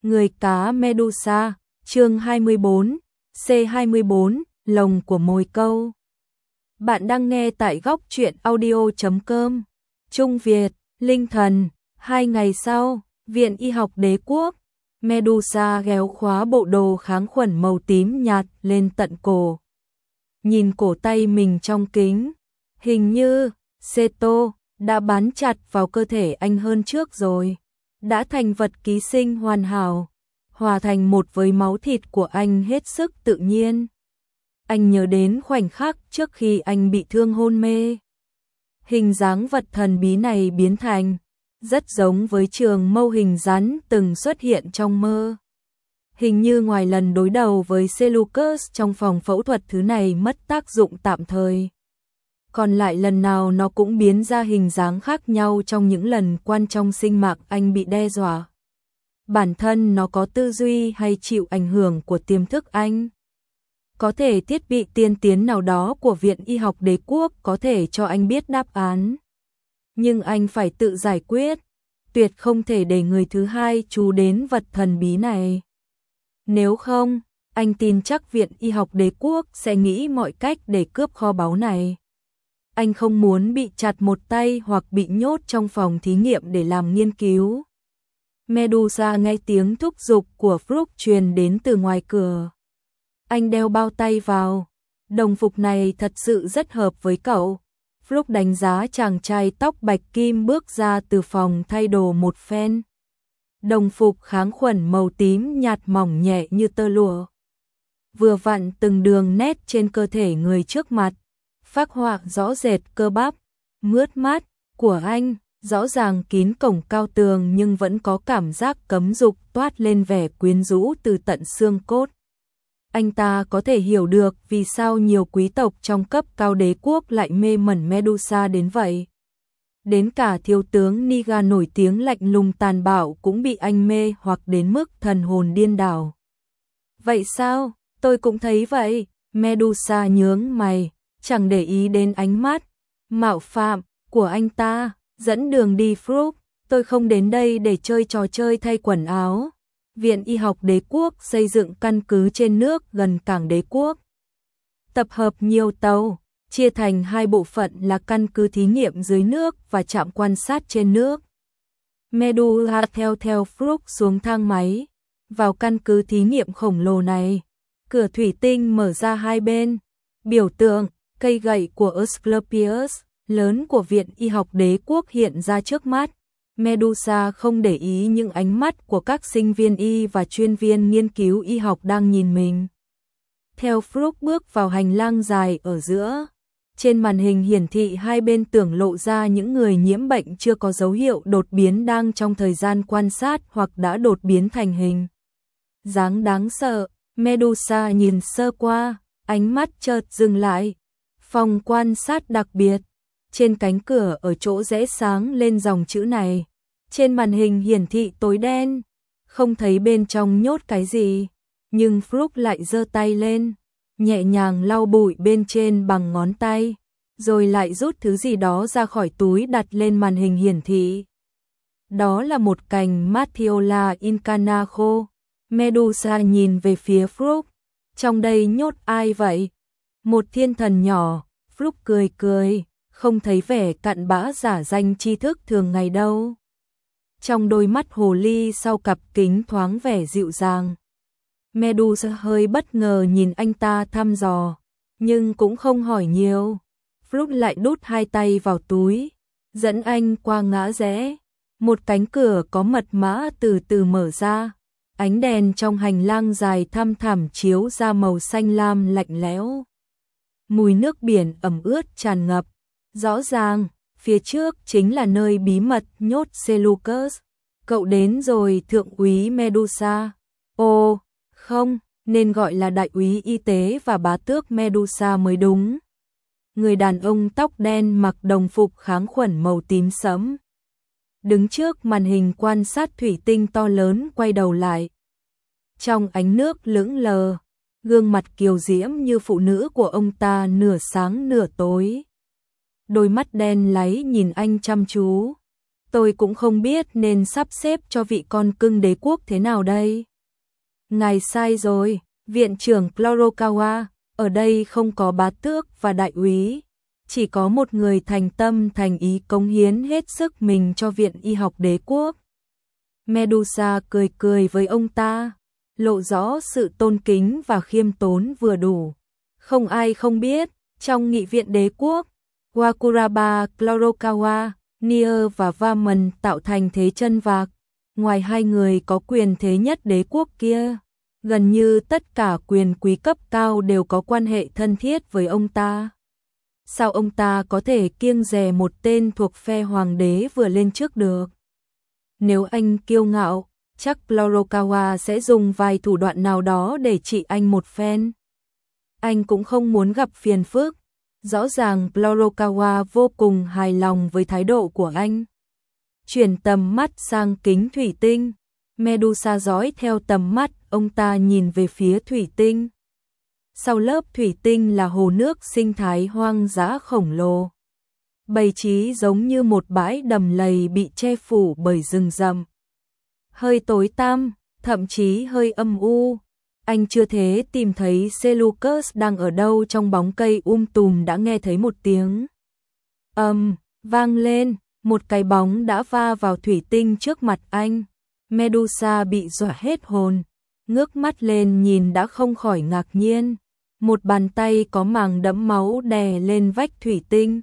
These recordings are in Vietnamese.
Người cá Medusa, chương 24, C24, lồng của mồi câu. Bạn đang nghe tại góc truyện audio.com. Trung Việt, Linh Thần. 2 ngày sau, Viện Y học Đế quốc, Medusa ghéo khóa bộ đồ kháng khuẩn màu tím nhạt lên tận cổ. Nhìn cổ tay mình trong kính, hình như Seto đã bám chặt vào cơ thể anh hơn trước rồi. Đã thành vật ký sinh hoàn hảo, hòa thành một với máu thịt của anh hết sức tự nhiên. Anh nhớ đến khoảnh khắc trước khi anh bị thương hôn mê. Hình dáng vật thần bí này biến thành rất giống với trường mâu hình rắn từng xuất hiện trong mơ. Hình như ngoài lần đối đầu với Seleucus trong phòng phẫu thuật thứ này mất tác dụng tạm thời. Còn lại lần nào nó cũng biến ra hình dáng khác nhau trong những lần quan trong sinh mạng anh bị đe dọa. Bản thân nó có tư duy hay chịu ảnh hưởng của tiềm thức anh? Có thể thiết bị tiên tiến nào đó của Viện Y học Đế quốc có thể cho anh biết đáp án. Nhưng anh phải tự giải quyết, tuyệt không thể để người thứ hai chú đến vật thần bí này. Nếu không, anh tin chắc Viện Y học Đế quốc sẽ nghĩ mọi cách để cướp kho báu này. Anh không muốn bị chặt một tay hoặc bị nhốt trong phòng thí nghiệm để làm nghiên cứu. Medusa nghe tiếng thúc giục của Brook truyền đến từ ngoài cửa. Anh đeo bao tay vào. Đồng phục này thật sự rất hợp với cậu. Brook đánh giá chàng trai tóc bạch kim bước ra từ phòng thay đồ một phen. Đồng phục kháng khuẩn màu tím nhạt mỏng nhẹ như tơ lụa. Vừa vặn từng đường nét trên cơ thể người trước mặt. Phác họa rõ rệt cơ bắp, mướt mát của anh, rõ ràng kín cổng cao tường nhưng vẫn có cảm giác cấm dục toát lên vẻ quyến rũ từ tận xương cốt. Anh ta có thể hiểu được vì sao nhiều quý tộc trong cấp cao đế quốc lại mê mẩn Medusa đến vậy. Đến cả thiếu tướng Niga nổi tiếng lạnh lùng tàn bạo cũng bị anh mê hoặc đến mức thần hồn điên đảo. Vậy sao? Tôi cũng thấy vậy. Medusa nhướng mày, chẳng để ý đến ánh mắt mạo phạm của anh ta. Dẫn đường đi Brook, tôi không đến đây để chơi trò chơi thay quần áo. Viện Y học Đế quốc xây dựng căn cứ trên nước gần cảng đế quốc. Tập hợp nhiều tàu, chia thành 2 bộ phận là căn cứ thí nghiệm dưới nước và trạm quan sát trên nước. Medusa theo Brook xuống thang máy, vào căn cứ thí nghiệm khổng lồ này. Cửa thủy tinh mở ra hai bên, biểu tượng, cây gậy của Asclepius, lớn của Viện Y học Đế quốc hiện ra trước mắt. Medusa không để ý những ánh mắt của các sinh viên y và chuyên viên nghiên cứu y học đang nhìn mình. Theo Brook bước vào hành lang dài ở giữa, trên màn hình hiển thị hai bên tường lộ ra những người nhiễm bệnh chưa có dấu hiệu đột biến đang trong thời gian quan sát hoặc đã đột biến thành hình dáng đáng sợ. Medusa nhìn sơ qua, ánh mắt chợt dừng lại. Phòng quan sát đặc biệt. Trên cánh cửa ở chỗ rẽ sáng lên dòng chữ này. Trên màn hình hiển thị tối đen, không thấy bên trong nhốt cái gì. Nhưng Brook lại giơ tay lên, nhẹ nhàng lau bụi bên trên bằng ngón tay, rồi lại rút thứ gì đó ra khỏi túi đặt lên màn hình hiển thị. Đó là một cành Matthiola incana khô. Medusa nhìn về phía Brook. Trong đây nhốt ai vậy? Một thiên thần nhỏ. Brook cười cười, không thấy vẻ cặn bã giả danh tri thức thường ngày đâu. Trong đôi mắt hồ ly sau cặp kính thoáng vẻ dịu dàng. Medusa hơi bất ngờ nhìn anh ta thăm dò, nhưng cũng không hỏi nhiều. Brook lại đút hai tay vào túi, dẫn anh qua ngã rẽ. Một cánh cửa có mật mã từ từ mở ra. Ánh đèn trong hành lang dài thăm thẳm chiếu ra màu xanh lam lạnh lẽo. Mùi nước biển ẩm ướt tràn ngập. Rõ ràng, phía trước chính là nơi bí mật nhốt Seleucus. Cậu đến rồi thượng úy Medusa. Ồ, không, nên gọi là đại úy y tế và bá tước Medusa mới đúng. Người đàn ông tóc đen mặc đồng phục kháng khuẩn màu tím sẫm. Đứng trước màn hình quan sát thủy tinh to lớn quay đầu lại. Trong ánh nước lững lờ, gương mặt kiều diễm như phụ nữ của ông ta nửa sáng nửa tối. Đôi mắt đen láy nhìn anh chăm chú. tôi cũng không biết nên sắp xếp cho vị con cưng đế quốc thế nào đây. Ngài sai rồi, viện trưởng Chlorokawa, ở đây không có bá tước và đại úy, chỉ có một người thành tâm thành ý cống hiến hết sức mình cho viện y học đế quốc. Medusa cười cười với ông ta, lộ rõ sự tôn kính và khiêm tốn vừa đủ. Không ai không biết, trong nghị viện đế quốc, Wakuraba, Chlorokawa, Nier và Vaman tạo thành thế chân vạc. Ngoài hai người có quyền thế nhất đế quốc kia, gần như tất cả quyền quý cấp cao đều có quan hệ thân thiết với ông ta. Sao ông ta có thể kiêng dè một tên thuộc phe hoàng đế vừa lên trước được? Nếu anh kiêu ngạo, chắc Chlorokawa sẽ dùng vài thủ đoạn nào đó để trị anh một phen. Anh cũng không muốn gặp phiền phức. Rõ ràng Chlorokawa vô cùng hài lòng với thái độ của anh. Chuyển tầm mắt sang kính thủy tinh, Medusa dõi theo tầm mắt ông ta nhìn về phía thủy tinh. Sau lớp thủy tinh là hồ nước sinh thái hoang dã khổng lồ, bày trí giống như một bãi đầm lầy bị che phủ bởi rừng rậm. Hơi tối tăm, thậm chí hơi âm u. Anh chưa thể tìm thấy Seleucus đang ở đâu trong bóng cây tùm đã nghe thấy một tiếng vang lên, một cái bóng đã va vào thủy tinh trước mặt anh. Medusa bị dọa hết hồn, ngước mắt lên nhìn đã không khỏi ngạc nhiên. Một bàn tay có màng đẫm máu đè lên vách thủy tinh.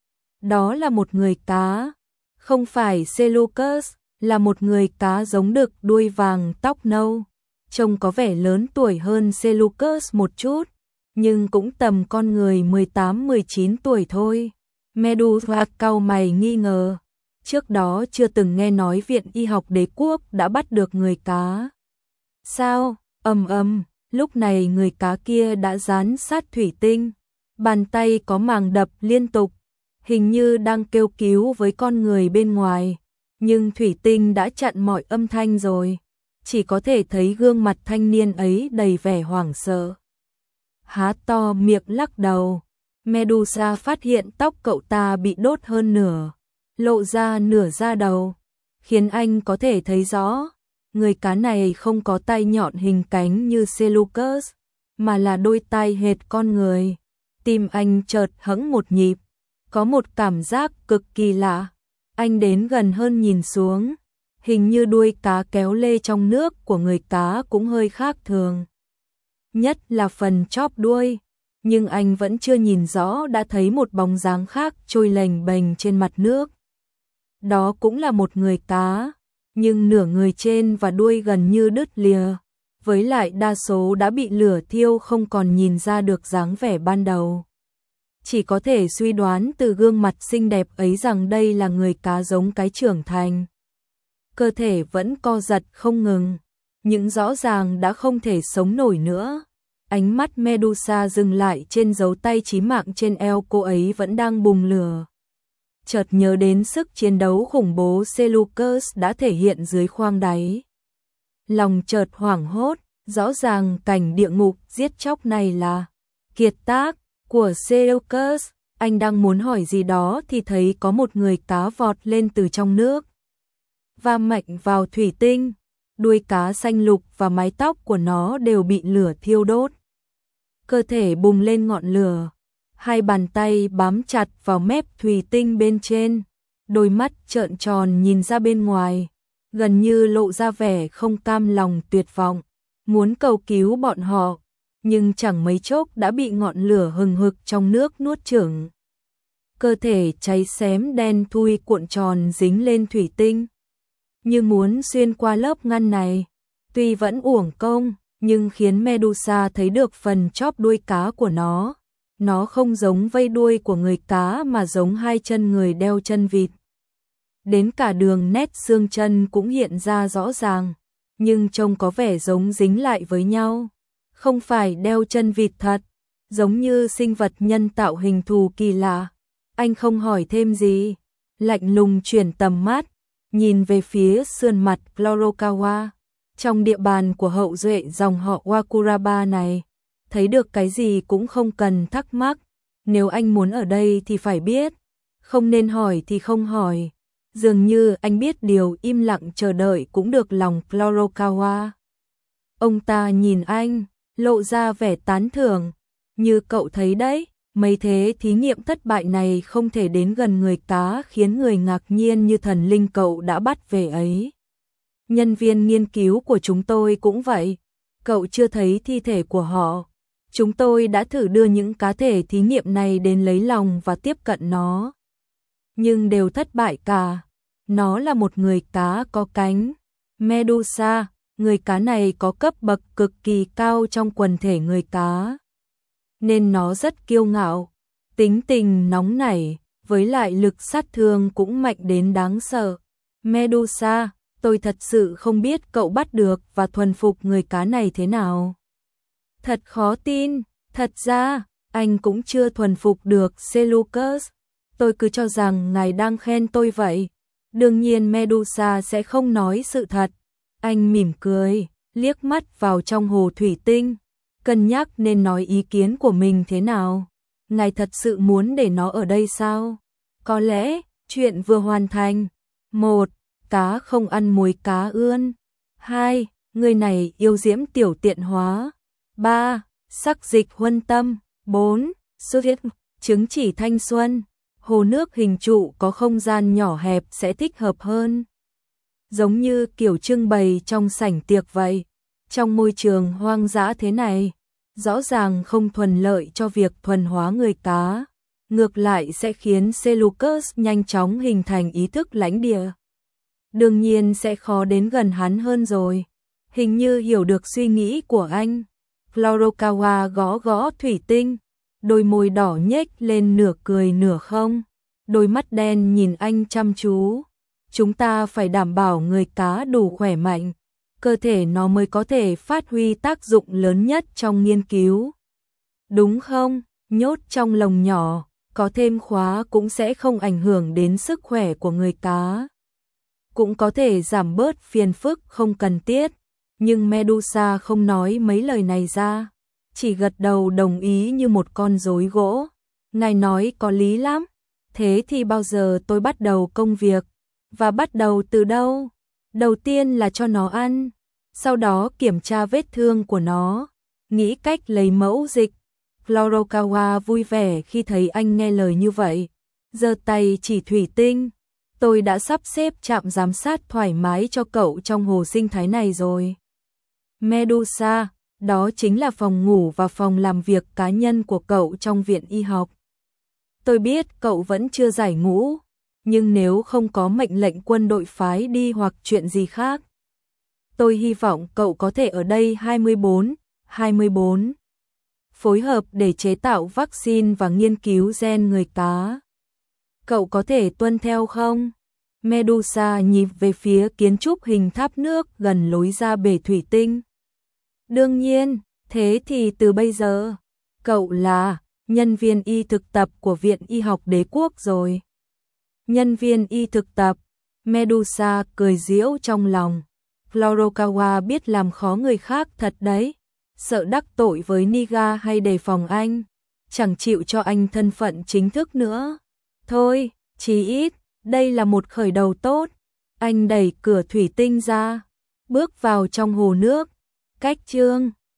Đó là một người cá, không phải Seleucus, là một người cá giống đực đuôi vàng tóc nâu. Trông có vẻ lớn tuổi hơn Seleucus một chút, nhưng cũng tầm con người 18-19 tuổi thôi. Medusa cau mày nghi ngờ, trước đó chưa từng nghe nói viện y học đế quốc đã bắt được người cá. Sao? Lúc này người cá kia đã dán sát thủy tinh, bàn tay có màng đập liên tục, hình như đang kêu cứu với con người bên ngoài, nhưng thủy tinh đã chặn mọi âm thanh rồi. Chỉ có thể thấy gương mặt thanh niên ấy đầy vẻ hoảng sợ. Há to miệng lắc đầu, Medusa phát hiện tóc cậu ta bị đốt hơn nửa, lộ ra nửa da đầu, khiến anh có thể thấy rõ, người cá này không có tay nhọn hình cánh như Seleucus, mà là đôi tai hệt con người. Tim anh chợt hững một nhịp, có một cảm giác cực kỳ lạ. Anh đến gần hơn nhìn xuống, hình như đuôi cá kéo lê trong nước của người cá cũng hơi khác thường. Nhất là phần chóp đuôi, nhưng anh vẫn chưa nhìn rõ đã thấy một bóng dáng khác trôi lềnh bềnh trên mặt nước. Đó cũng là một người cá, nhưng nửa người trên và đuôi gần như đứt lìa, với lại đa số đã bị lửa thiêu không còn nhìn ra được dáng vẻ ban đầu. Chỉ có thể suy đoán từ gương mặt xinh đẹp ấy rằng đây là người cá giống cái trưởng thành. Cơ thể vẫn co giật không ngừng, nhưng rõ ràng đã không thể sống nổi nữa. Ánh mắt Medusa dừng lại trên dấu tay chí mạng trên eo cô ấy vẫn đang bùng lửa. Chợt nhớ đến sức chiến đấu khủng bố Seleucus đã thể hiện dưới khoang đáy. Lòng chợt hoảng hốt, rõ ràng cảnh địa ngục giết chóc này là kiệt tác của Seleucus. Anh đang muốn hỏi gì đó thì thấy có một người cá vọt lên từ trong nước, va mạnh vào thủy tinh, đuôi cá xanh lục và mái tóc của nó đều bị lửa thiêu đốt. Cơ thể bùng lên ngọn lửa, hai bàn tay bám chặt vào mép thủy tinh bên trên, đôi mắt trợn tròn nhìn ra bên ngoài, gần như lộ ra vẻ không cam lòng tuyệt vọng, muốn cầu cứu bọn họ, nhưng chẳng mấy chốc đã bị ngọn lửa hừng hực trong nước nuốt chửng. Cơ thể cháy xém đen thui cuộn tròn dính lên thủy tinh, như muốn xuyên qua lớp ngăn này. Tuy vẫn uổng công, nhưng khiến Medusa thấy được phần chóp đuôi cá của nó. Nó không giống vây đuôi của người cá mà giống hai chân người đeo chân vịt. Đến cả đường nét xương chân cũng hiện ra rõ ràng, nhưng trông có vẻ giống dính lại với nhau. Không phải đeo chân vịt thật, giống như sinh vật nhân tạo hình thù kỳ lạ. Anh không hỏi thêm gì, lạnh lùng chuyển tầm mắt, nhìn về phía sườn mặt Chlorokawa. Trong địa bàn của hậu duệ dòng họ Wakuraba này, thấy được cái gì cũng không cần thắc mắc. Nếu anh muốn ở đây thì phải biết, không nên hỏi thì không hỏi. Dường như anh biết điều im lặng chờ đợi cũng được lòng Furukawa. Ông ta nhìn anh, lộ ra vẻ tán thưởng. Như cậu thấy đấy, mấy thế thí nghiệm thất bại này không thể đến gần người cá khiến người ngạc nhiên như thần linh cậu đã bắt về ấy. Nhân viên nghiên cứu của chúng tôi cũng vậy. Cậu chưa thấy thi thể của họ. Chúng tôi đã thử đưa những cá thể thí nghiệm này đến lấy lòng và tiếp cận nó. Nhưng đều thất bại cả. Nó là một người cá có cánh. Medusa, người cá này có cấp bậc cực kỳ cao trong quần thể người cá. Nên nó rất kiêu ngạo, tính tình nóng nảy, với lại lực sát thương cũng mạnh đến đáng sợ. Medusa, tôi thật sự không biết cậu bắt được và thuần phục người cá này thế nào. Thật khó tin, thật ra, anh cũng chưa thuần phục được Seleucus. Tôi cứ cho rằng ngài đang khen tôi vậy. Đương nhiên Medusa sẽ không nói sự thật. Anh mỉm cười, liếc mắt vào trong hồ thủy tinh, cân nhắc nên nói ý kiến của mình thế nào. Ngài thật sự muốn để nó ở đây sao? Có lẽ, chuyện vừa hoàn thành. 1. Cá không ăn muối cá ươn. 2. Người này yêu diễm tiểu tiện hóa. 3. Sắc dịch huân tâm. 4. Xuất huyết, chứng chỉ thanh xuân. Hồ nước hình trụ có không gian nhỏ hẹp sẽ thích hợp hơn. Giống như kiểu trưng bày trong sảnh tiệc vậy. Trong môi trường hoang dã thế này, rõ ràng không thuận lợi cho việc thuần hóa người cá. Ngược lại sẽ khiến Seleucus nhanh chóng hình thành ý thức lãnh địa. Đương nhiên sẽ khó đến gần hắn hơn rồi. Hình như hiểu được suy nghĩ của anh. Furukawa gõ gõ thủy tinh, đôi môi đỏ nhếch lên nửa cười nửa không. Đôi mắt đen nhìn anh chăm chú. Chúng ta phải đảm bảo người cá đủ khỏe mạnh, cơ thể nó mới có thể phát huy tác dụng lớn nhất trong nghiên cứu. Đúng không? Nhốt trong lồng nhỏ, có thêm khóa cũng sẽ không ảnh hưởng đến sức khỏe của người cá. Cũng có thể giảm bớt phiền phức không cần thiết. Nhưng Medusa không nói mấy lời này ra, chỉ gật đầu đồng ý như một con rối gỗ. Ngài nói có lý lắm. Thế thì bao giờ tôi bắt đầu công việc? Và bắt đầu từ đâu? Đầu tiên là cho nó ăn, sau đó kiểm tra vết thương của nó, nghĩ cách lấy mẫu dịch. Furukawa vui vẻ khi thấy anh nghe lời như vậy, giơ tay chỉ thủy tinh. Tôi đã sắp xếp trạm giám sát thoải mái cho cậu trong hồ sinh thái này rồi. Medusa, đó chính là phòng ngủ và phòng làm việc cá nhân của cậu trong viện y học. Tôi biết cậu vẫn chưa giải ngũ, nhưng nếu không có mệnh lệnh quân đội phái đi hoặc chuyện gì khác, tôi hy vọng cậu có thể ở đây 24 phối hợp để chế tạo vaccine và nghiên cứu gen người cá. Cậu có thể tuân theo không? Medusa nhìn về phía kiến trúc hình tháp nước gần lối ra bể thủy tinh. Đương nhiên, thế thì từ bây giờ, cậu là nhân viên y thực tập của Viện Y học Đế quốc rồi. Nhân viên y thực tập, Medusa cười giễu trong lòng. Furukawa biết làm khó người khác thật đấy. Sợ đắc tội với Niga hay đề phòng anh, chẳng chịu cho anh thân phận chính thức nữa. Thôi, chí ít, đây là một khởi đầu tốt. Anh đẩy cửa thủy tinh ra, bước vào trong hồ nước. Cách chương